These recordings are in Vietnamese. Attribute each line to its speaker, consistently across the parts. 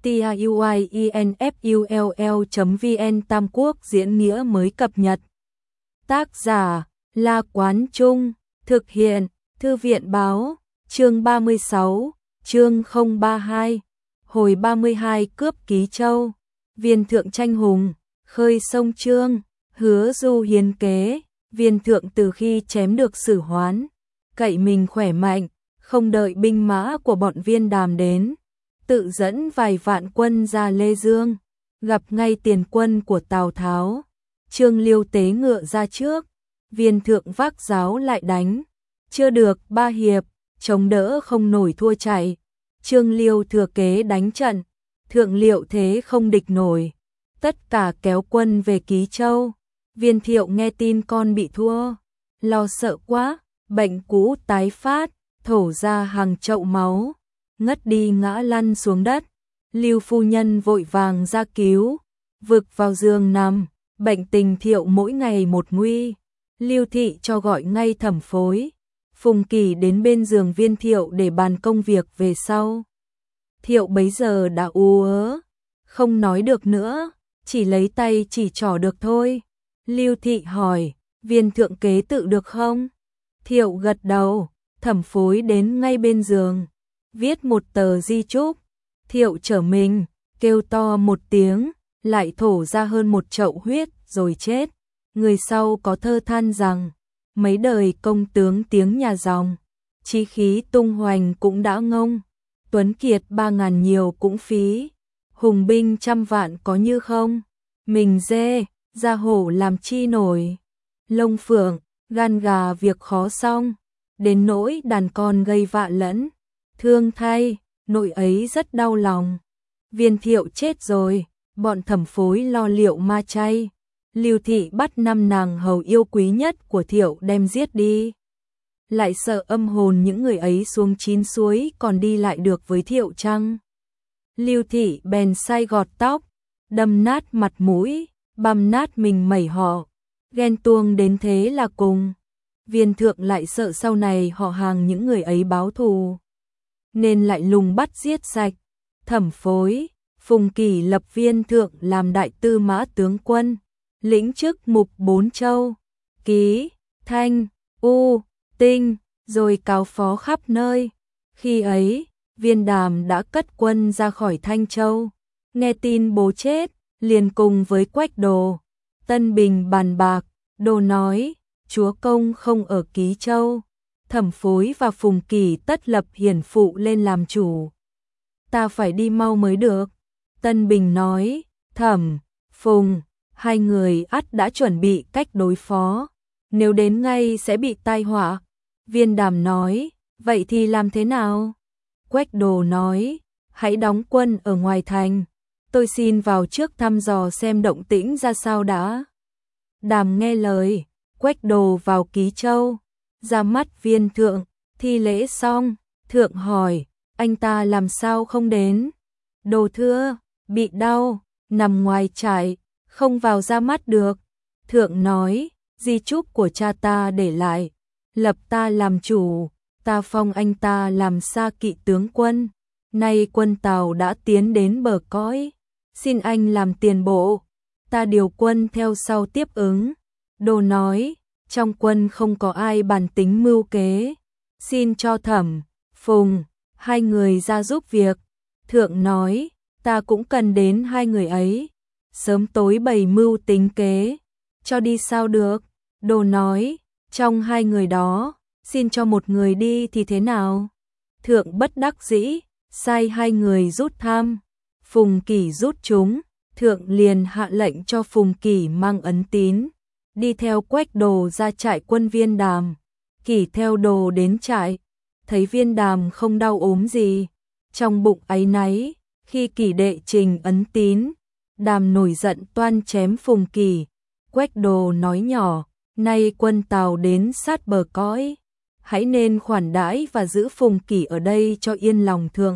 Speaker 1: tiuinfull.vn Tam Quốc diễn nghĩa mới cập nhật. Tác giả La Quán Trung, thực hiện Thư viện Báo, chương 36, chương 032, hồi 32 cướp Ký Châu, viên thượng tranh hùng, khơi sông Trương, hứa du hiến kế, viên thượng từ khi chém được Sử Hoán, cậy mình khỏe mạnh, không đợi binh mã của bọn Viên Đàm đến, tự dẫn vài vạn quân ra Lê Dương, gặp ngay tiền quân của Tào Tháo. Trương Liêu tế ngựa ra trước, viên thượng vác giáo lại đánh, chưa được 3 hiệp, chống đỡ không nổi thua chạy. Trương Liêu thừa kế đánh trận, thượng liệu thế không địch nổi, tất cả kéo quân về Ký Châu. Viên Thiệu nghe tin con bị thua, lo sợ quá, bệnh cũ tái phát, thổ ra hàng chậu máu, ngất đi ngã lăn xuống đất. Lưu phu nhân vội vàng ra cứu, vực vào giường nằm, bệnh tình Thiệu mỗi ngày một nguy. Lưu thị cho gọi ngay thẩm phối, Phùng Kỳ đến bên giường Viên Thiệu để bàn công việc về sau. Thiệu bấy giờ đã ú ớ, không nói được nữa, chỉ lấy tay chỉ trỏ được thôi. Lưu thị hỏi, viên thượng kế tự được không? Thiệu gật đầu, thẩm phối đến ngay bên giường, viết một tờ di chúc. Thiệu trở mình, kêu to một tiếng, lại thổ ra hơn một chậu huyết rồi chết. Người sau có thơ than rằng, mấy đời công tướng tiếng nhà dòng, chí khí tung hoành cũng đã ngông, tuấn kiệt 3000 nhiều cũng phí, hùng binh 100 vạn có như không, mình dê, ra hổ làm chi nổi, lông phượng, gan gà việc khó xong, đến nỗi đàn con gây vạ lẫn, thương thay, nội ấy rất đau lòng. Viên Thiệu chết rồi, bọn thẩm phối lo liệu ma chay. Lưu thị bắt 5 nàng hầu yêu quý nhất của Thiệu đem giết đi. Lại sợ âm hồn những người ấy xuống 9 suối còn đi lại được với Thiệu chăng? Lưu thị bèn sai gọt tóc, đâm nát mặt mũi, băm nát mình mẩy họ, ghen tuông đến thế là cùng. Viên thượng lại sợ sau này họ hàng những người ấy báo thù, nên lại lùng bắt giết sạch. Thẩm phối, Phùng Kỳ lập viên thượng làm đại tư mã tướng quân, lĩnh chức mục 4 châu, Ký, Thanh, U, Tinh, rồi cáo phó khắp nơi. Khi ấy, Viên Đàm đã cất quân ra khỏi Thanh Châu, nghe tin bố chết, liền cùng với Quách Đồ, Tân Bình bàn bạc. Đồ nói, chúa công không ở Ký Châu, thẩm phối và Phùng Kỳ tất lập hiển phụ lên làm chủ. Ta phải đi mau mới được. Tân Bình nói, thẩm, Phùng, hai người ắt đã chuẩn bị cách đối phó, nếu đến ngay sẽ bị tai họa. Viên Đàm nói, vậy thì làm thế nào? Quách Đồ nói, hãy đóng quân ở ngoài thành, tôi xin vào trước thăm dò xem động tĩnh ra sao đã. Đàm nghe lời, Quách Đồ vào Ký Châu, ra mắt viên thượng, thi lễ xong, thượng hỏi, anh ta làm sao không đến? Đồ thưa, bị đau, nằm ngoài trại, không vào ra mắt được. Thượng nói, di chúc của cha ta để lại, lập ta làm chủ, ta phong anh ta làm sa kỵ tướng quân. Nay quân Tào đã tiến đến bờ cõi, xin anh làm tiền bộ, ta điều quân theo sau tiếp ứng. Đồ nói, trong quân không có ai bàn tính mưu kế, xin cho thẩm, Phùng, hai người ra giúp việc. Thượng nói, ta cũng cần đến hai người ấy, sớm tối bày mưu tính kế, cho đi sao được. Đồ nói, trong hai người đó, xin cho một người đi thì thế nào? Thượng bất đắc dĩ, sai hai người rút tham, Phùng Kỳ rút chúng. Thượng liền hạ lệnh cho Phùng Kỳ mang ấn tín, đi theo Quách Đồ ra trại quân Viên Đàm. Kỳ theo Đồ đến trại, thấy Viên Đàm không đau ốm gì, trong bụng áy náy. Khi Kỳ đệ trình ấn tín, Đàm nổi giận toan chém Phùng Kỳ. Quách Đồ nói nhỏ, nay quân Tào đến sát bờ cõi, hãy nên khoản đãi và giữ Phùng Kỳ ở đây cho yên lòng thượng.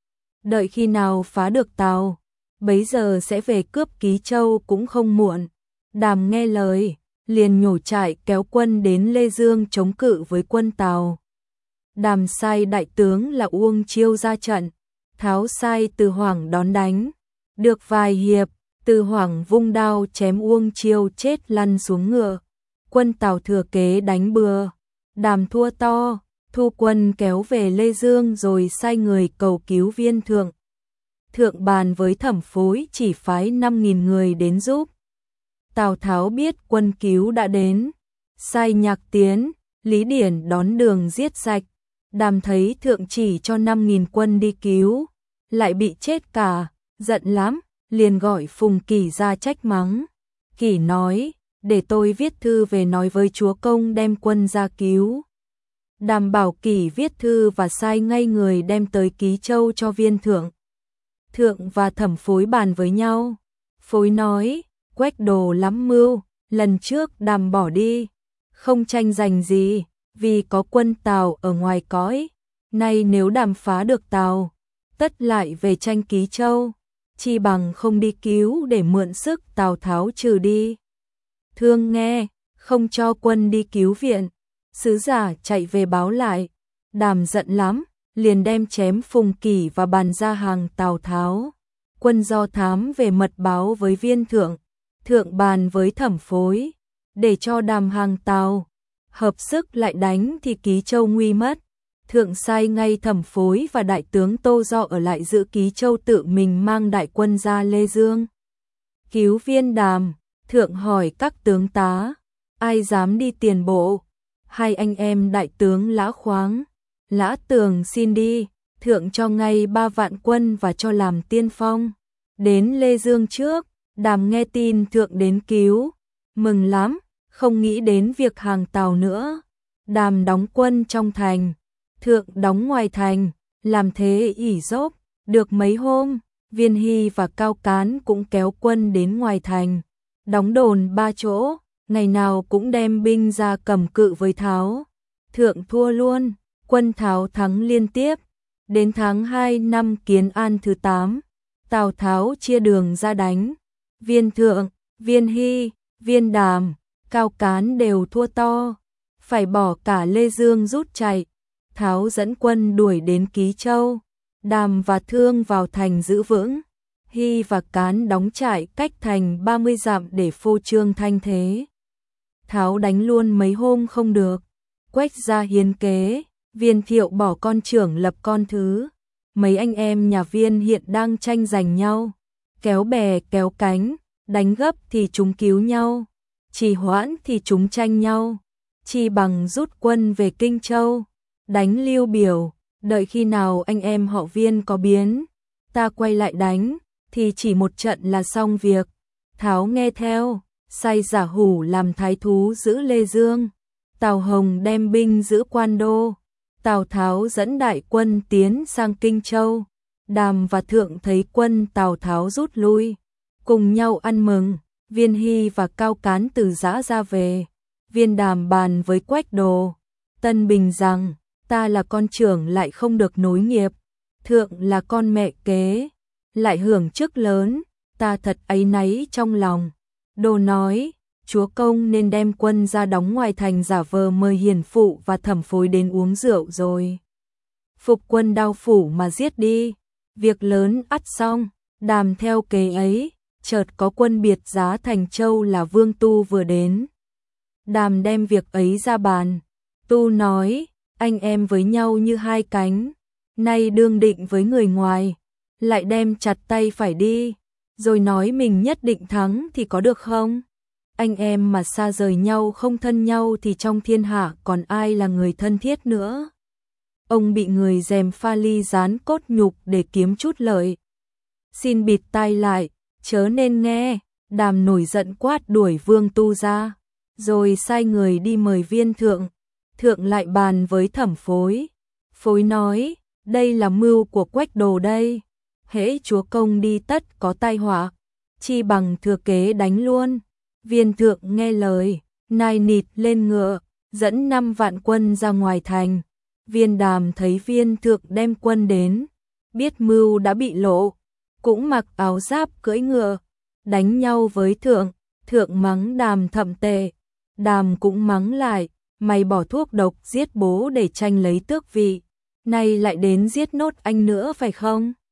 Speaker 1: Đợi khi nào phá được Tào, bấy giờ sẽ về cướp Ký Châu cũng không muộn. Đàm nghe lời, liền nhổ trại kéo quân đến Lê Dương chống cự với quân Tào. Đàm sai đại tướng là Uông Chiêu ra trận, Tháo sai Từ Hoảng đón đánh. Được vài hiệp, Từ Hoảng vung đao chém Uông Chiêu chết lăn xuống ngựa. Quân Tào thừa kế đánh bừa. Đàm thua to, thu quân kéo về Lê Dương rồi sai người cầu cứu Viên Thượng. Thượng bàn với Thẩm Phối chỉ phái 5.000 người đến giúp. Tào Tháo biết quân cứu đã đến, sai Nhạc Tiến, Lý Điển đón đường giết sạch. Đàm thấy Thượng chỉ cho 5.000 quân đi cứu, lại bị chết cả, giận lắm, liền gọi Phùng Kỷ ra trách mắng. Kỷ nói, để tôi viết thư về nói với chúa công đem quân ra cứu. Đàm bảo Kỷ viết thư và sai ngay người đem tới Ký Châu cho Viên Thượng. Thượng và Thẩm Phối bàn với nhau. Phối nói, Quách Đồ lắm mưu, lần trước Đàm bỏ đi, không tranh giành gì, vì có quân Tào ở ngoài cõi. Nay nếu Đàm phá được Tào, tất lại về tranh Ký Châu, chi bằng không đi cứu để mượn sức Tào Tháo trừ đi. Thương nghe, không cho quân đi cứu viện. Sứ giả chạy về báo lại, Đàm giận lắm, liền đem chém Phùng Kỷ và bàn ra hàng Tào Tháo. Quân do thám về mật báo với Viên Thượng. Thượng bàn với Thẩm Phối, để cho Đàm hàng Tào, hợp sức lại đánh thì Ký Châu nguy mất. Thượng sai ngay Thẩm Phối và đại tướng Tô Do ở lại giữ Ký Châu, tự mình mang đại quân ra Lê Dương cứu Viên Đàm. Thượng hỏi các tướng tá, ai dám đi tiền bộ? Hai anh em đại tướng Lã Khoáng, Lã Tường xin đi. Thượng cho ngay 3 vạn quân và cho làm tiên phong. Đến Lê Dương trước, Đàm nghe tin Thượng đến cứu, mừng lắm, không nghĩ đến việc hàng Tào nữa. Đàm đóng quân trong thành, Thượng đóng ngoài thành, làm thế ỉ dốc. Được mấy hôm, Viên Hy và Cao Cán cũng kéo quân đến ngoài thành, đóng đồn 3 chỗ, ngày nào cũng đem binh ra cầm cự với Tháo. Thượng thua luôn, quân Tháo thắng liên tiếp. Đến tháng 2 năm Kiến An thứ 8, Tào Tháo chia đường ra đánh. Viên Thượng, Viên Hy, Viên Đàm, Cao Cán đều thua to, phải bỏ cả Lê Dương rút chạy. Tháo dẫn quân đuổi đến Ký Châu, Đàm và Thương vào thành giữ vững. Hy và Cán đóng trại cách thành 30 dặm để phô trương thanh thế. Tháo đánh luôn mấy hôm không được, Quách ra hiến kế, Viên Thiệu bỏ con trưởng lập con thứ. Mấy anh em nhà Viên hiện đang tranh giành nhau, kéo bè kéo cánh, đánh gấp thì chúng cứu nhau, trì hoãn thì chúng tranh nhau. Chi bằng rút quân về Kinh Châu, đánh Lưu Biểu, đợi khi nào anh em họ Viên có biến, ta quay lại đánh, thì chỉ một trận là xong việc. Tháo nghe theo, sai Giả Hủ làm thái thú giữ Lê Dương. Tào Hồng đem binh giữ Quan Đô. Tào Tháo dẫn đại quân tiến sang Kinh Châu. Đàm và Thượng thấy quân Tào Tháo rút lui, cùng nhau ăn mừng. Viên Hy và Cao Cán từ Giã ra về. Viên Đàm bàn với Quách Đồ, Tân Bình rằng, ta là con trưởng lại không được nối nghiệp, Thượng là con mẹ kế, lại hưởng chức lớn, ta thật áy náy trong lòng. Đồ nói, chúa công nên đem quân ra đóng ngoài thành, giả vờ mời hiền phụ và Thẩm Phối đến uống rượu rồi phục quân Đao Phủ mà giết đi, việc lớn ắt xong. Đàm theo kế ấy, chợt có quân biệt giá Thành Châu là Vương Tu vừa đến. Đàm đem việc ấy ra bàn. Tu nói, anh em với nhau như hai cánh, nay đương định với người ngoài, lại đem chặt tay phải đi, rồi nói mình nhất định thắng thì có được không? Anh em mà xa rời nhau không thân nhau thì trong thiên hạ còn ai là người thân thiết nữa? Ông bị người gièm pha ly gián cốt nhục để kiếm chút lợi. Xin bịt tai lại, chớ nên nghe. Đàm nổi giận quát đuổi Vương Tu ra, rồi sai người đi mời Viên Thượng. Thượng lại bàn với Thẩm Phối. Phối nói, đây là mưu của Quách Đồ đây, hễ chúa công đi tất có tai họa, chi bằng thừa kế đánh luôn. Viên Thượng nghe lời, nai nịt lên ngựa, dẫn 5 vạn quân ra ngoài thành. Viên Đàm thấy Viên Thượng đem quân đến, biết mưu đã bị lộ, cũng mặc áo giáp cưỡi ngựa, đánh nhau với Thượng. Thượng mắng Đàm thậm tệ, Đàm cũng mắng lại, mày bỏ thuốc độc giết bố để tranh lấy tước vị, nay lại đến giết nốt anh nữa phải không?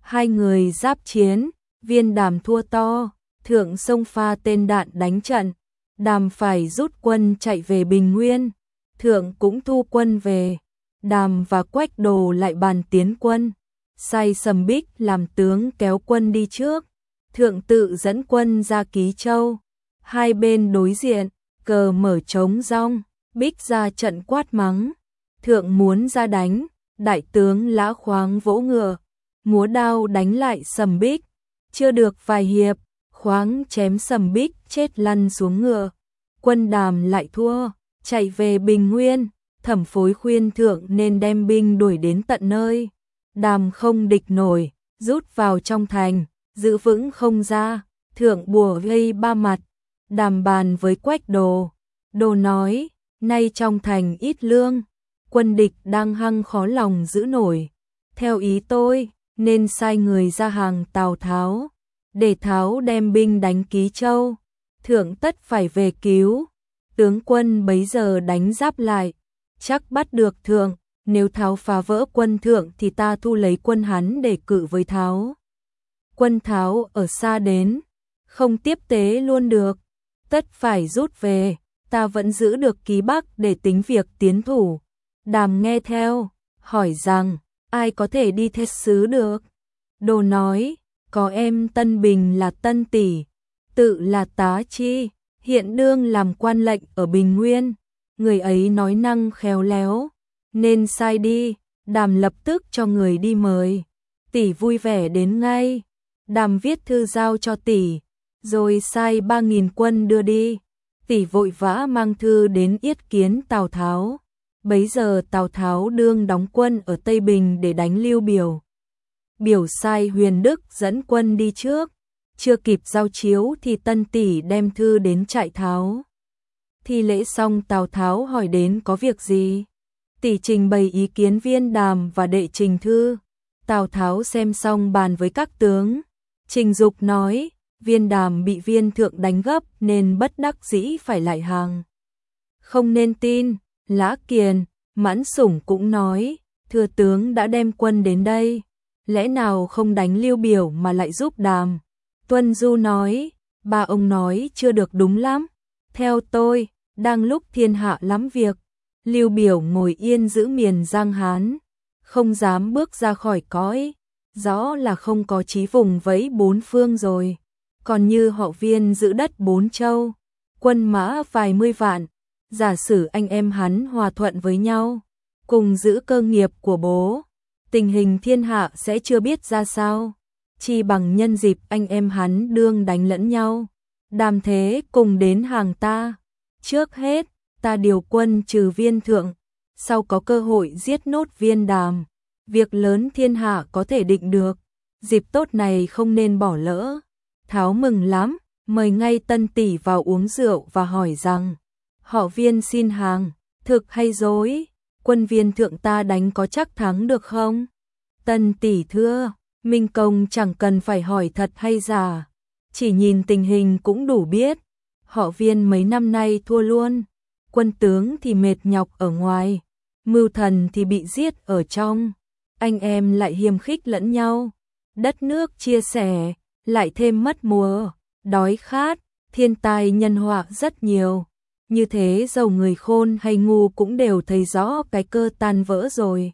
Speaker 1: Hai người giáp chiến, Viên Đàm thua to, Thượng xông pha tên đạn đánh trận, Đàm phải rút quân chạy về Bình Nguyên, Thượng cũng thu quân về, Đàm và Quách Đồ lại bàn tiến quân, sai Sầm Bích làm tướng kéo quân đi trước, Thượng tự dẫn quân ra Ký Châu, hai bên đối diện, cờ mở trống rong, Bích ra trận quát mắng, Thượng muốn ra đánh, đại tướng Lã Khoáng vỗ ngựa, múa đao đánh lại Sầm Bích, chưa được vài hiệp, Khoáng chém Sầm Bích chết lăn xuống ngựa, quân Đàm lại thua, chạy về Bình Nguyên, Thẩm Phối khuyên Thượng nên đem binh đuổi đến tận nơi, Đàm không địch nổi, rút vào trong thành, giữ vững không ra, Thượng bùa vây ba mặt, Đàm bàn với Quách Đồ, Đồ nói, nay trong thành ít lương, quân địch đang hăng khó lòng giữ nổi, theo ý tôi, nên sai người ra hàng Tào Tháo, để Tháo đem binh đánh Ký Châu, Thượng tất phải về cứu, tướng quân bấy giờ đánh giáp lại, chắc bắt được Thượng, nếu Tháo phá vỡ quân Thượng thì ta thu lấy quân hắn để cự với Tháo. Quân Tháo ở xa đến, không tiếp tế luôn được, tất phải rút về, ta vẫn giữ được Ký Bắc để tính việc tiến thủ. Đàm nghe theo, hỏi rằng, ai có thể đi thiết sứ được? Đồ nói, có em Tân Bình là Tân Tỷ, tự là Tá Chi, hiện đương làm quan lệnh ở Bình Nguyên, người ấy nói năng khéo léo, nên sai đi, Đàm lập tức cho người đi mời. Tỷ vui vẻ đến ngay, Đàm viết thư giao cho Tỷ, rồi sai 3.000 quân đưa đi. Tỷ vội vã mang thư đến yết kiến Tào Tháo. Bấy giờ Tào Tháo đương đóng quân ở Tây Bình để đánh Lưu Biểu. Biểu sai Huyền Đức dẫn quân đi trước, chưa kịp giao chiếu thì Tân Tỷ đem thư đến trại Tháo. Thi lễ xong Tào Tháo hỏi đến có việc gì? Tỷ trình bày ý kiến Viên Đàm và đệ trình thư. Tào Tháo xem xong bàn với các tướng. Trình Dục nói, Viên Đàm bị Viên Thượng đánh gấp nên bất đắc dĩ phải lại hàng. Không nên tin. Lã Kiền, Mãn Sủng cũng nói, thừa tướng đã đem quân đến đây, lẽ nào không đánh Lưu Biểu mà lại giúp Đàm. Tuân Du nói, ba ông nói chưa được đúng lắm. Theo tôi, đang lúc thiên hạ lắm việc, Lưu Biểu ngồi yên giữ miền Giang Hán, không dám bước ra khỏi cõi, rõ là không có chí vùng vẫy bốn phương rồi. Còn như họ Viên giữ đất 4 châu, quân mã vài mươi vạn, giả sử anh em hắn hòa thuận với nhau, cùng giữ cơ nghiệp của bố, tình hình thiên hạ sẽ chưa biết ra sao, chi bằng nhân dịp anh em hắn đương đánh lẫn nhau, Đàm thế cùng đến hàng ta. Trước hết, ta điều quân trừ Viên Thượng, sau có cơ hội giết nốt Viên Đàm, việc lớn thiên hạ có thể định được, dịp tốt này không nên bỏ lỡ. Tháo mừng lắm, mời ngay Tân Tỷ vào uống rượu và hỏi rằng, họ Viên xin hàng, thực hay dối, quân Viên Thượng ta đánh có chắc thắng được không? Tân Tỷ thưa, Minh Công chẳng cần phải hỏi thật hay giả, chỉ nhìn tình hình cũng đủ biết, họ Viên mấy năm nay thua luôn, quân tướng thì mệt nhọc ở ngoài, mưu thần thì bị giết ở trong, anh em lại hiềm khích lẫn nhau, đất nước chia sẻ, lại thêm mất mùa, đói khát, thiên tai nhân họa rất nhiều. Như thế dầu người khôn hay ngu cũng đều thấy rõ cái cơ tan vỡ rồi.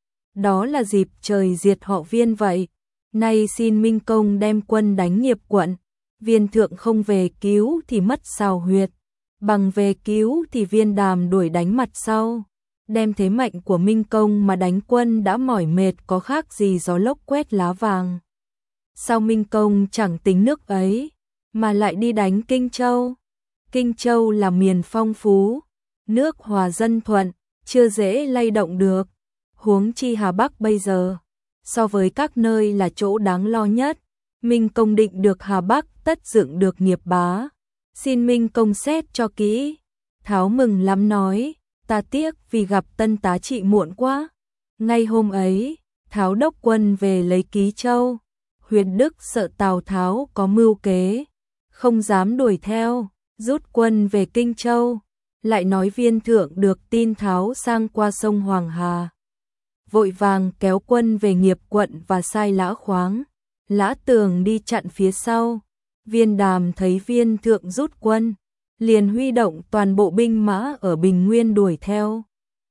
Speaker 1: Đó là dịp trời diệt họ Viên vậy. Nay xin Minh Công đem quân đánh Nghiệp Quận. Viên Thượng không về cứu thì mất Sào Huyệt. Bằng về cứu thì Viên Đàm đuổi đánh mặt sau. Đem thế mạnh của Minh Công mà đánh quân đã mỏi mệt có khác gì gió lốc quét lá vàng. Sao Minh Công chẳng tính nước ấy, mà lại đi đánh Kinh Châu? Kinh Châu là miền phong phú, nước hòa dân thuận, chưa dễ lay động được. Huống chi Hà Bắc bây giờ, so với các nơi là chỗ đáng lo nhất. Minh Công định được Hà Bắc tất dựng được nghiệp bá. Xin Minh Công xét cho kỹ. Tháo mừng lắm nói, ta tiếc vì gặp Tân tá trị muộn quá. Ngay hôm ấy, Tháo đốc quân về lấy Ký Châu. Huyền Đức sợ Tào Tháo có mưu kế, không dám đuổi theo, rút quân về Kinh Châu, lại nói Viên Thượng được tin Tháo sang qua sông Hoàng Hà. vội vàng kéo quân về Nghiệp quận và sai Lã Khoáng, Lã Tường đi chặn phía sau. Viên Đàm thấy Viên Thượng rút quân, liền huy động toàn bộ binh mã ở Bình Nguyên đuổi theo.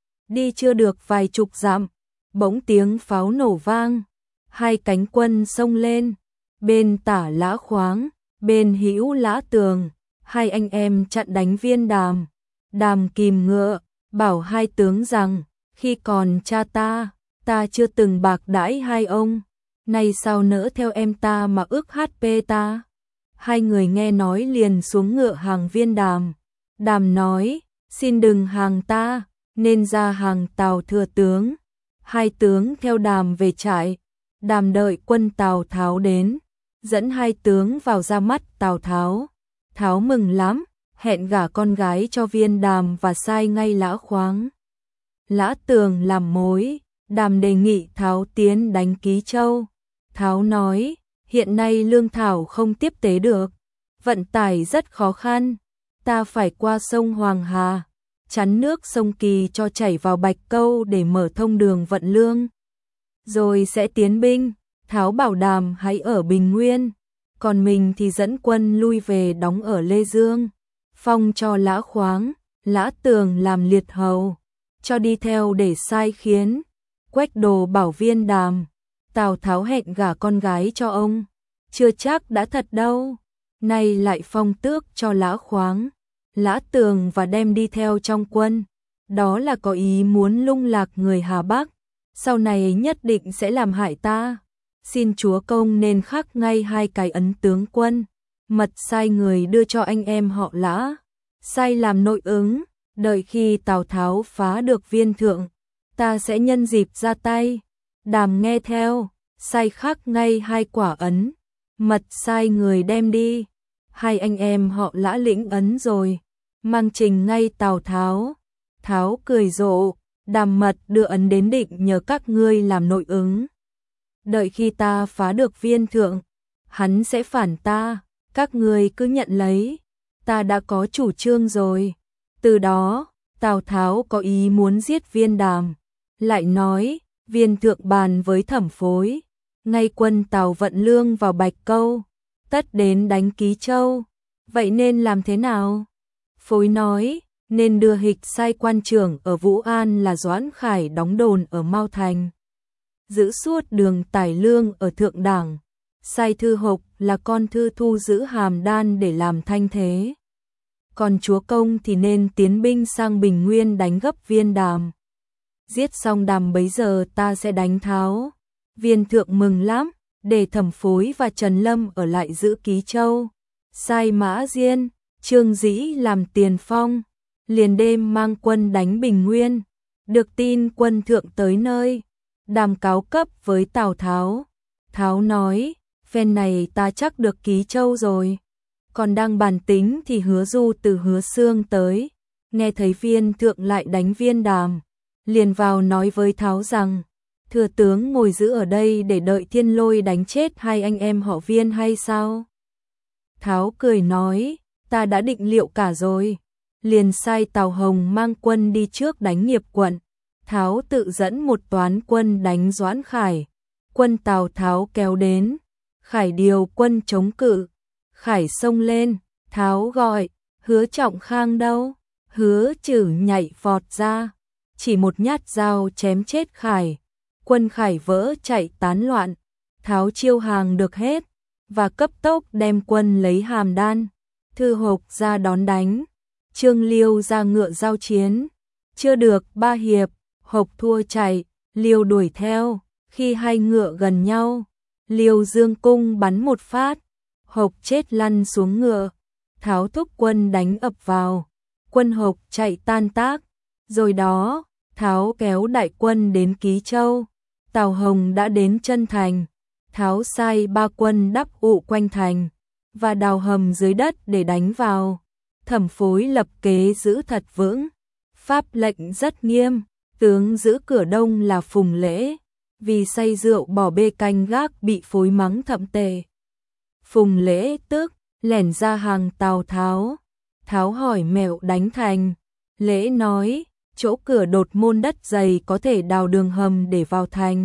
Speaker 1: Đi chưa được vài chục dặm, bỗng tiếng pháo nổ vang, hai cánh quân xông lên, bên tả Lã Khoáng, bên hữu Lã Tường, hai anh em chặn đánh Viên Đàm. Đàm kìm ngựa, bảo hai tướng rằng, khi còn cha ta chưa từng bạc đãi hai ông, nay sao nỡ theo em ta mà ước HP ta. Hai người nghe nói liền xuống ngựa hàng Viên Đàm. Đàm nói, xin đừng hàng ta, nên ra hàng Tào thừa tướng. Hai tướng theo Đàm về trại. Đàm đợi quân Tào Tháo đến, dẫn hai tướng vào ra mắt Tào Tháo. Tháo mừng lắm, hẹn gả con gái cho Viên Đàm và sai ngay Lã Khoáng, Lã Tường làm mối. Đàm đề nghị Tháo tiến đánh Ký Châu. Tháo nói, hiện nay lương thảo không tiếp tế được, vận tải rất khó khăn, ta phải qua sông Hoàng Hà, chắn nước sông Kỳ cho chảy vào Bạch Câu để mở thông đường vận lương, rồi sẽ tiến binh. Tháo bảo Đàm hãy ở Bình Nguyên, còn mình thì dẫn quân lui về đóng ở Lê Dương, phong cho Lã Khoáng, Lã Tường làm liệt hầu, cho đi theo để sai khiến. Quách Đồ bảo Viên Đàm, Tào Tháo hẹn gả con gái cho ông, chưa chắc đã thật đâu, nay lại phong tước cho Lã Khoáng, Lã Tường và đem đi theo trong quân, đó là có ý muốn lung lạc người Hà Bắc, sau này nhất định sẽ làm hại ta. Xin chúa công nên khắc ngay hai cái ấn tướng quân, mật sai người đưa cho anh em họ Lã, sai làm nội ứng, đợi khi Tào Tháo phá được Viên Thượng, ta sẽ nhân dịp ra tay. Đàm nghe theo, sai khắc ngay hai quả ấn, mật sai người đem đi. Hai anh em họ Lã lĩnh ấn rồi, mang trình ngay Tào Tháo. Tháo cười rộ, Đàm mật đưa ấn đến định nhờ các ngươi làm nội ứng. Đợi khi ta phá được Viên Thượng, hắn sẽ phản ta, các ngươi cứ nhận lấy, ta đã có chủ trương rồi. Từ đó, Tào Tháo có ý muốn giết Viên Đàm, lại nói, Viên Thượng bàn với Thẩm Phối, ngay quân Tào vận lương vào Bạch Câu, tất đến đánh Ký Châu, vậy nên làm thế nào? Phối nói, nên đưa Hịch sai quan trưởng ở Vũ An là Doãn Khải đóng đồn ở Mao Thành, giữ suốt đường tải lương ở Thượng Đảng, sai Thư Hộc là con Thư Thu giữ Hàm Đan để làm thanh thế. Còn chúa công thì nên tiến binh sang Bình Nguyên đánh gấp Viên Đàm. Giết xong Đàm bấy giờ ta sẽ đánh Tháo. Viên Thượng mừng lắm, để Thẩm Phối và Trần Lâm ở lại giữ Ký Châu. Sai Mã Diên, Trương Dĩ làm tiền phong, liền đêm mang quân đánh Bình Nguyên. Được tin quân thượng tới nơi, Đàm cáo cấp với Tào Tháo. Tháo nói, phen này ta chắc được Ký Châu rồi. Còn đang bàn tính thì Hứa Du từ Hứa Xương tới, nghe thấy Viên Thượng lại đánh Viên Đàm, liền vào nói với Tháo rằng, thừa tướng ngồi giữ ở đây để đợi Thiên Lôi đánh chết hai anh em họ Viên hay sao? Tháo cười nói, ta đã định liệu cả rồi, liền sai Tào Hồng mang quân đi trước đánh Nghiệp quận. Tháo tự dẫn một toán quân đánh Doãn Khải, quân Tào Tháo kéo đến, Khải điều quân chống cự. Khải xông lên, Tháo gọi, Hứa Trọng Khang đâu? Hứa Trử nhảy vọt ra, chỉ một nhát dao chém chết Khải. Quân Khải vỡ chạy tán loạn, Tháo chiêu hàng được hết, và cấp tốc đem quân lấy Hàm Đan. Thư Hộc ra đón đánh, Trương Liêu ra ngựa giao chiến. Chưa được 3 hiệp, Hộc thua chạy, Liêu đuổi theo, khi hai ngựa gần nhau, Liêu dương cung bắn một phát, Hộc chết lăn xuống ngựa. Tháo thúc quân đánh ập vào, quân Hộc chạy tan tác. Rồi đó, Tháo kéo đại quân đến Ký Châu. Tào Hồng đã đến chân thành, Tháo sai 3 quân đắp ụ quanh thành và đào hầm dưới đất để đánh vào. Thẩm Phối lập kế giữ thật vững, pháp lệnh rất nghiêm. Tướng giữ cửa đông là Phùng Lễ, vì say rượu bỏ bê canh gác bị Phối mắng thậm tệ. Phùng Lễ tức lẻn ra hàng Tào Tháo. Tháo hỏi mẹo đánh thành. Lễ nói, chỗ cửa đột môn đất dày có thể đào đường hầm để vào thành.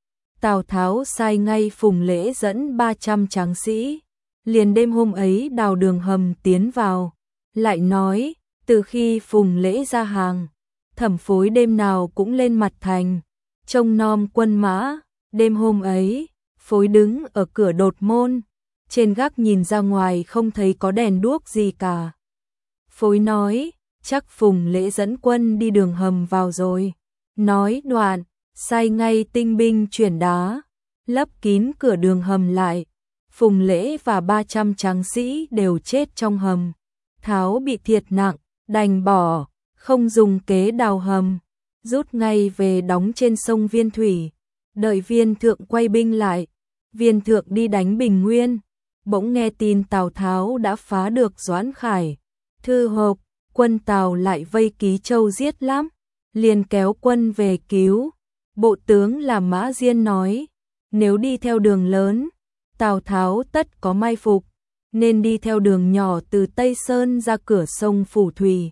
Speaker 1: Tào Tháo sai ngay Phùng Lễ dẫn 300 tráng sĩ, liền đêm hôm ấy đào đường hầm tiến vào, lại nói, từ khi Phùng Lễ ra hàng, Thẩm Phối đêm nào cũng lên mặt thành, trông nom quân mã. Đêm hôm ấy, Phối đứng ở cửa đột môn, trên gác nhìn ra ngoài không thấy có đèn đuốc gì cả. Phối nói, chắc Phùng Lễ dẫn quân đi đường hầm vào rồi. Nói đoạn, sai ngay tinh binh chuyển đá, lấp kín cửa đường hầm lại. Phùng Lễ và 300 tráng sĩ đều chết trong hầm. Tháo bị thiệt nặng, đành bỏ, không dùng kế đào hầm, rút ngay về đóng trên sông Viên Thủy. Đợi Viên Thượng quay binh lại, Viên Thượng đi đánh Bình Nguyên, bỗng nghe tin Tào Tháo đã phá được Doãn Khải, Thư Hộp, quân Tào lại vây Ký Châu giết lắm, liền kéo quân về cứu. Bộ tướng là Mã Diên nói, nếu đi theo đường lớn, Tào Tháo tất có mai phục, nên đi theo đường nhỏ từ Tây Sơn ra cửa sông Phủ Thủy,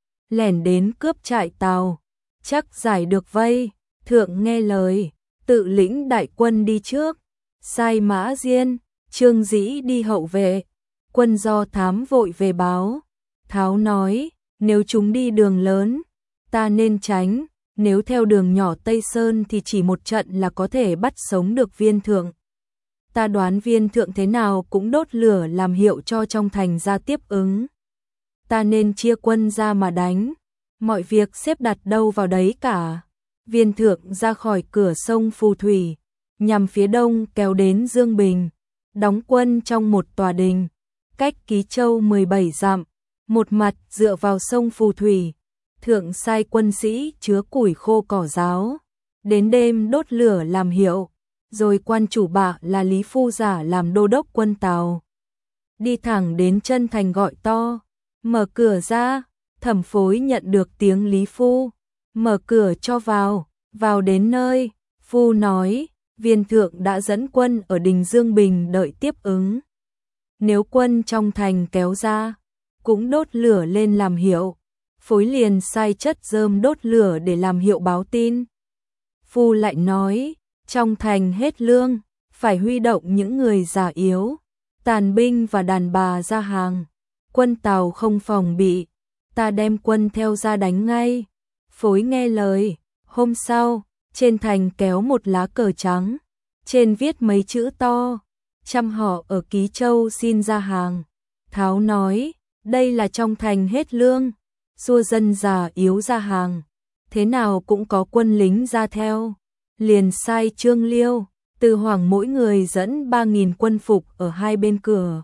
Speaker 1: lẻn đến cướp trại Tào, chắc giải được vây. Thượng nghe lời, tự lĩnh đại quân đi trước, sai Mã Diên, Trương Dĩ đi hậu vệ. Quân do thám vội về báo. Tháo nói, nếu chúng đi đường lớn, ta nên tránh, nếu theo đường nhỏ Tây Sơn thì chỉ một trận là có thể bắt sống được Viên Thượng. Ta đoán Viên Thượng thế nào cũng đốt lửa làm hiệu cho trong thành ra tiếp ứng. Ta nên chia quân ra mà đánh, mọi việc xếp đặt đâu vào đấy cả. Viên Thượng ra khỏi cửa sông Phù Thủy, nhằm phía đông kéo đến Dương Bình, đóng quân trong một tòa đình, cách Ký Châu 17 dặm, một mặt dựa vào sông Phù Thủy. Thượng sai quân sĩ chứa củi khô cỏ ráo, đến đêm đốt lửa làm hiệu, rồi quan chủ bạ là Lý Phu Giả làm đô đốc quân Tào. Đi thẳng đến chân thành gọi to, mở cửa ra. Thẩm Phối nhận được tiếng Lý Phu, mở cửa cho vào. Vào đến nơi, Phu nói, Viên Thượng đã dẫn quân ở đình Dương Bình đợi tiếp ứng. Nếu quân trong thành kéo ra, cũng đốt lửa lên làm hiệu. Phối liền sai chất rơm đốt lửa để làm hiệu báo tin. Phu lại nói, trong thành hết lương, phải huy động những người già yếu, tàn binh và đàn bà ra hàng. Quân Tào không phòng bị, ta đem quân theo ra đánh ngay. Phối nghe lời. Hôm sau, trên thành kéo một lá cờ trắng, trên viết mấy chữ to, trăm họ ở Ký Châu xin ra hàng. Tháo nói, đây là trong thành hết lương, xua dân già yếu ra hàng, thế nào cũng có quân lính ra theo. Liền sai Trương Liêu, Từ Hoàng mỗi người dẫn 3.000 quân phục ở hai bên cửa.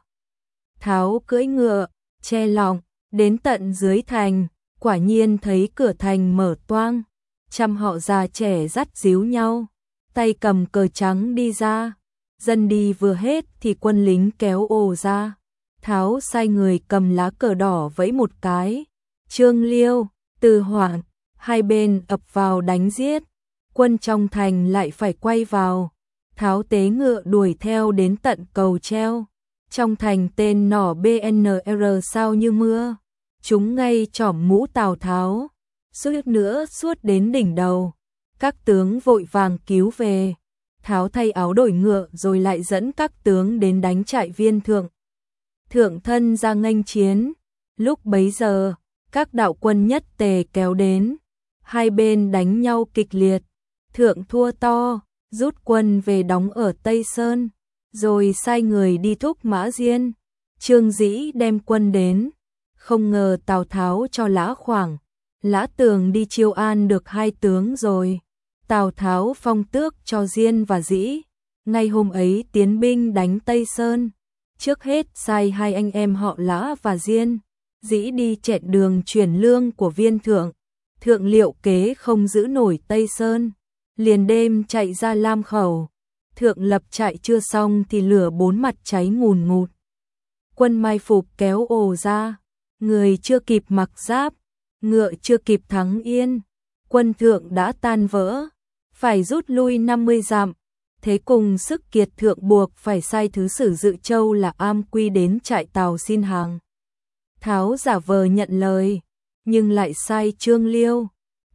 Speaker 1: Tháo cưỡi ngựa, che lọng, đến tận dưới thành, quả nhiên thấy cửa thành mở toang. Trăm họ già trẻ dắt díu nhau, tay cầm cờ trắng đi ra. Dân đi vừa hết thì quân lính kéo ồ ra. Tháo sai người cầm lá cờ đỏ vẫy một cái. Trương Liêu, Từ Hoàng, hai bên ập vào đánh giết. Quân trong thành lại phải quay vào. Tháo tế ngựa đuổi theo đến tận cầu treo. Trong thành tên nỏ BNR sao như mưa, chúng ngay chỏm mũ Tào Tháo. Suýt nữa suốt đến đỉnh đầu, các tướng vội vàng cứu về. Tháo thay áo đổi ngựa rồi lại dẫn các tướng đến đánh trại Viên Thượng. Thượng thân ra nghênh chiến, lúc bấy giờ, các đạo quân nhất tề kéo đến, hai bên đánh nhau kịch liệt. Thượng thua to, rút quân về đóng ở Tây Sơn, rồi sai người đi thúc Mã Diên, Trương Dĩ đem quân đến. Không ngờ Tào Tháo cho Lã Khoảng, Lã Tường đi chiêu an được hai tướng rồi. Tào Tháo phong tước cho Diên và Dĩ, ngay hôm ấy tiến binh đánh Tây Sơn. Trước hết sai hai anh em họ Lã và Diên, Dĩ đi chẹn đường chuyển lương của Viên Thượng. Thượng liệu kế không giữ nổi Tây Sơn, liền đêm chạy ra Lam Khẩu. Thượng lập trại chưa xong thì lửa bốn mặt cháy ngùn ngụt. Quân mai phục kéo ồ ra, người chưa kịp mặc giáp, ngựa chưa kịp thắng yên, quân Thượng đã tan vỡ, phải rút lui 50 dặm. Thế cùng sức kiệt Thượng buộc phải sai thứ sử Dự Châu là Am Quy đến trại Tào xin hàng. Tháo giả vờ nhận lời, nhưng lại sai Trương Liêu,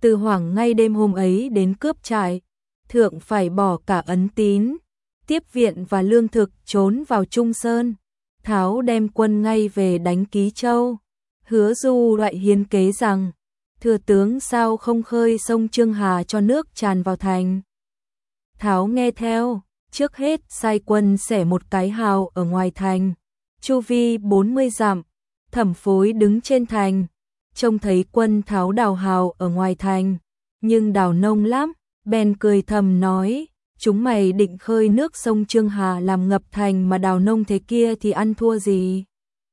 Speaker 1: Từ Hoảng ngay đêm hôm ấy đến cướp trại, thượng phải bỏ cả ấn tín, tiếp viện và lương thực trốn vào Trung Sơn. Tháo đem quân ngay về đánh Ký Châu. Hứa Du loại hiến kế rằng, thừa tướng sao không khơi sông Trương Hà cho nước tràn vào thành. Tháo nghe theo, trước hết sai quân xẻ một cái hào ở ngoài thành, chu vi 40 dặm. Thẩm Phối đứng trên thành, trông thấy quân Tháo đào hào ở ngoài thành, nhưng đào nông lắm, bèn cười thầm nói, chúng mày định khơi nước sông Trương Hà làm ngập thành mà đào nông thế kia thì ăn thua gì.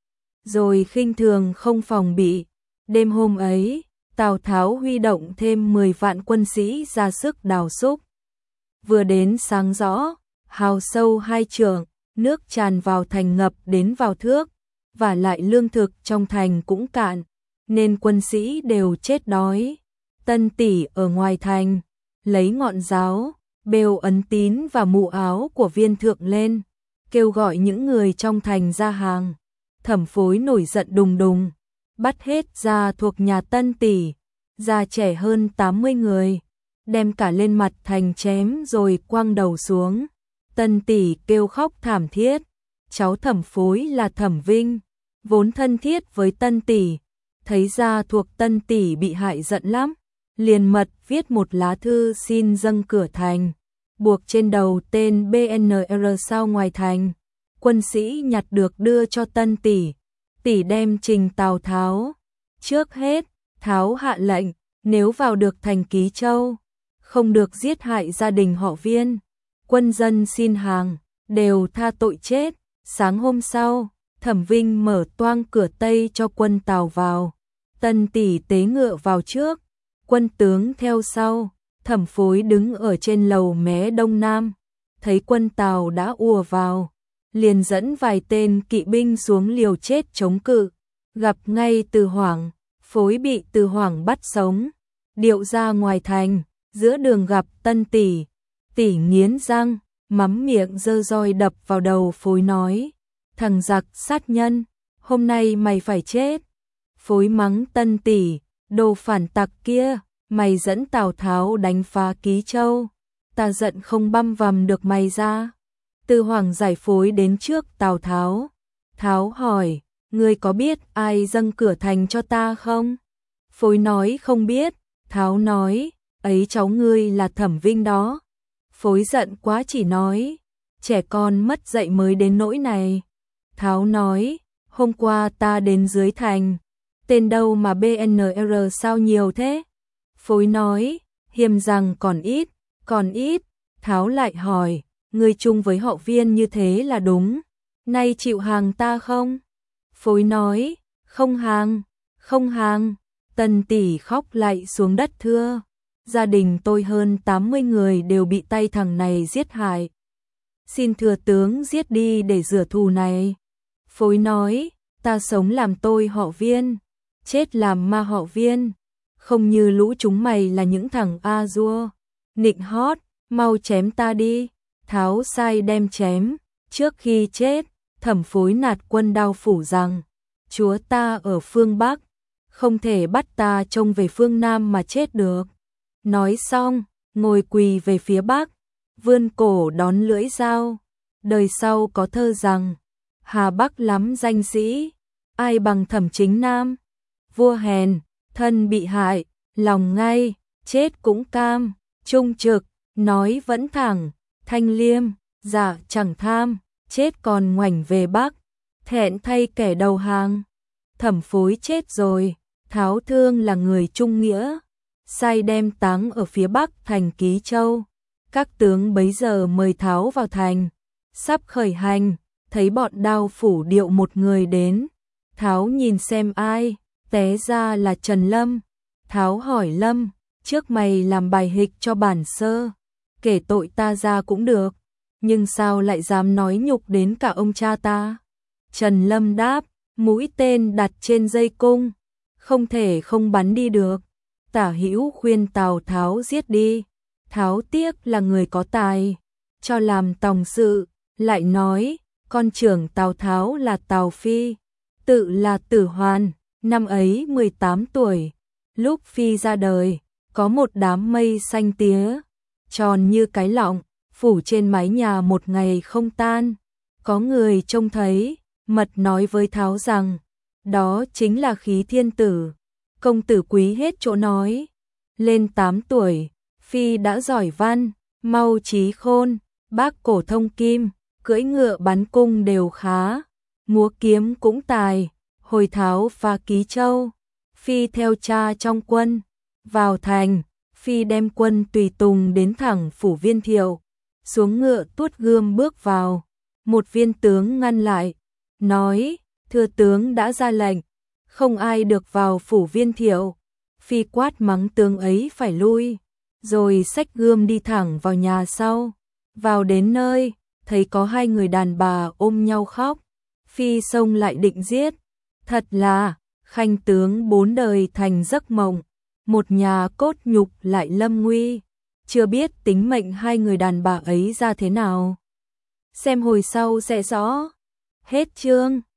Speaker 1: Rồi khinh thường không phòng bị. Đêm hôm ấy, Tào Tháo huy động thêm 10 vạn quân sĩ ra sức đào xúc. Vừa đến sáng rõ, hào sâu 2 trượng, nước tràn vào thành ngập đến vào thước, và lại lương thực trong thành cũng cạn, nên quân sĩ đều chết đói. Tân Tỷ ở ngoài thành, lấy ngọn giáo, bêu ấn tín và mũ áo của viên thượng lên, kêu gọi những người trong thành ra hàng. Thẩm Phối nổi giận đùng đùng, bắt hết gia thuộc nhà Tân Tỷ, già trẻ hơn 80 người, đem cả lên mặt thành chém rồi quăng đầu xuống. Tân Tỷ kêu khóc thảm thiết. Cháu Thẩm Phối là Thẩm Vinh, vốn thân thiết với Tân Tỷ, thấy gia thuộc Tân Tỷ bị hại giận lắm, liền mật viết một lá thư xin dâng cửa thành, buộc trên đầu tên BNR sau ngoài thành. Quân sĩ nhặt được đưa cho Tân Tỷ, Tỷ đem trình Tào Tháo. Trước hết, Tháo hạ lệnh, nếu vào được thành Ký Châu, không được giết hại gia đình họ Viên, quân dân xin hàng, đều tha tội chết. Sáng hôm sau, Thẩm Vinh mở toang cửa Tây cho quân Tào vào, Tân Tỷ tế ngựa vào trước, quân tướng theo sau. Thẩm Phối đứng ở trên lầu mé đông nam, thấy quân Tào đã ùa vào, liền dẫn vài tên kỵ binh xuống liều chết chống cự, gặp ngay Từ Hoảng. Phối bị Từ Hoảng bắt sống, điệu ra ngoài thành, giữa đường gặp Tân Tỷ. Tỷ nghiến răng, mắm miệng giơ roi đập vào đầu Phối nói, thằng giặc sát nhân, hôm nay mày phải chết. Phối mắng Tân Tỷ, đồ phản tặc kia, mày dẫn Tào Tháo đánh phá Ký Châu, ta giận không băm vằm được mày ra. Từ Hoảng giải Phối đến trước Tào Tháo. Tháo hỏi, ngươi có biết ai dâng cửa thành cho ta không? Phối nói không biết. Tháo nói, ấy cháu ngươi là Thẩm Vinh đó. Phối giận quá chỉ nói, trẻ con mất dạy mới đến nỗi này. Tháo nói, hôm qua ta đến dưới thành, tên đâu mà BNR sao nhiều thế? Phối nói, hiềm rằng còn ít, còn ít. Tháo lại hỏi, ngươi chung với họ Viên như thế là đúng, nay chịu hàng ta không? Phối nói, không hàng, không hàng. Tân Tỷ khóc lại xuống đất thưa, gia đình tôi hơn 80 người đều bị tay thằng này giết hại, xin thừa tướng giết đi để rửa thù này. Phối nói, ta sống làm tôi họ Viên, chết làm ma họ Viên, không như lũ chúng mày là những thằng a dua, nịnh hót, mau chém ta đi. Tháo sai đem chém. Trước khi chết, Thẩm Phối nạt quân Đao Phủ rằng, chúa ta ở phương Bắc, không thể bắt ta trông về phương Nam mà chết được. Nói xong, ngồi quỳ về phía Bắc, vươn cổ đón lưỡi dao. Đời sau có thơ rằng, Hà Bắc lắm danh sĩ, ai bằng Thẩm Chính Nam. Vua hèn, thân bị hại, lòng ngay, chết cũng cam, trung trực, nói vẫn thẳng, thanh liêm, dạ chẳng tham, chết còn ngoảnh về Bắc, thẹn thay kẻ đầu hàng. Thẩm Phối chết rồi, Tháo thương là người trung nghĩa, sai đem táng ở phía Bắc thành Ký Châu. Các tướng bấy giờ mời Tháo vào thành, sắp khởi hành, thấy bọn Đao Phủ điệu một người đến. Tháo nhìn xem ai, té ra là Trần Lâm. Tháo hỏi Lâm, trước mày làm bài hịch cho bản sơ, kể tội ta ra cũng được, nhưng sao lại dám nói nhục đến cả ông cha ta? Trần Lâm đáp, mũi tên đặt trên dây cung, không thể không bắn đi được. Tả Hữu khuyên Tào Tháo giết đi, Tháo tiếc là người có tài, cho làm tòng sự, lại nói, con trưởng Tào Tháo là Tào Phi, tự là Tử Hoàn, năm ấy 18 tuổi, lúc Phi ra đời, có một đám mây xanh tía, tròn như cái lọng, phủ trên mái nhà một ngày không tan. Có người trông thấy, mật nói với Tháo rằng, đó chính là khí thiên tử. Công tử quý hết chỗ nói, lên 8 tuổi, phi đã giỏi văn, mau trí khôn, bác cổ thông kim, cưỡi ngựa bắn cung đều khá, múa kiếm cũng tài, hồi tháo và ký châu. Phi theo cha trong quân, vào thành, phi đem quân tùy tùng đến thẳng phủ Viên Thiệu, xuống ngựa tuốt gươm bước vào. Một viên tướng ngăn lại, nói, thưa tướng đã ra lệnh, không ai được vào phủ Viên Thiệu. Phi quát mắng tướng ấy phải lui, rồi xách gươm đi thẳng vào nhà sau. Vào đến nơi, thấy có hai người đàn bà ôm nhau khóc. Phi xông lại định giết. Thật là, khanh tướng 4 đời thành giấc mộng, một nhà cốt nhục lại lâm nguy. Chưa biết tính mệnh hai người đàn bà ấy ra thế nào. Xem hồi sau sẽ rõ. Hết chương.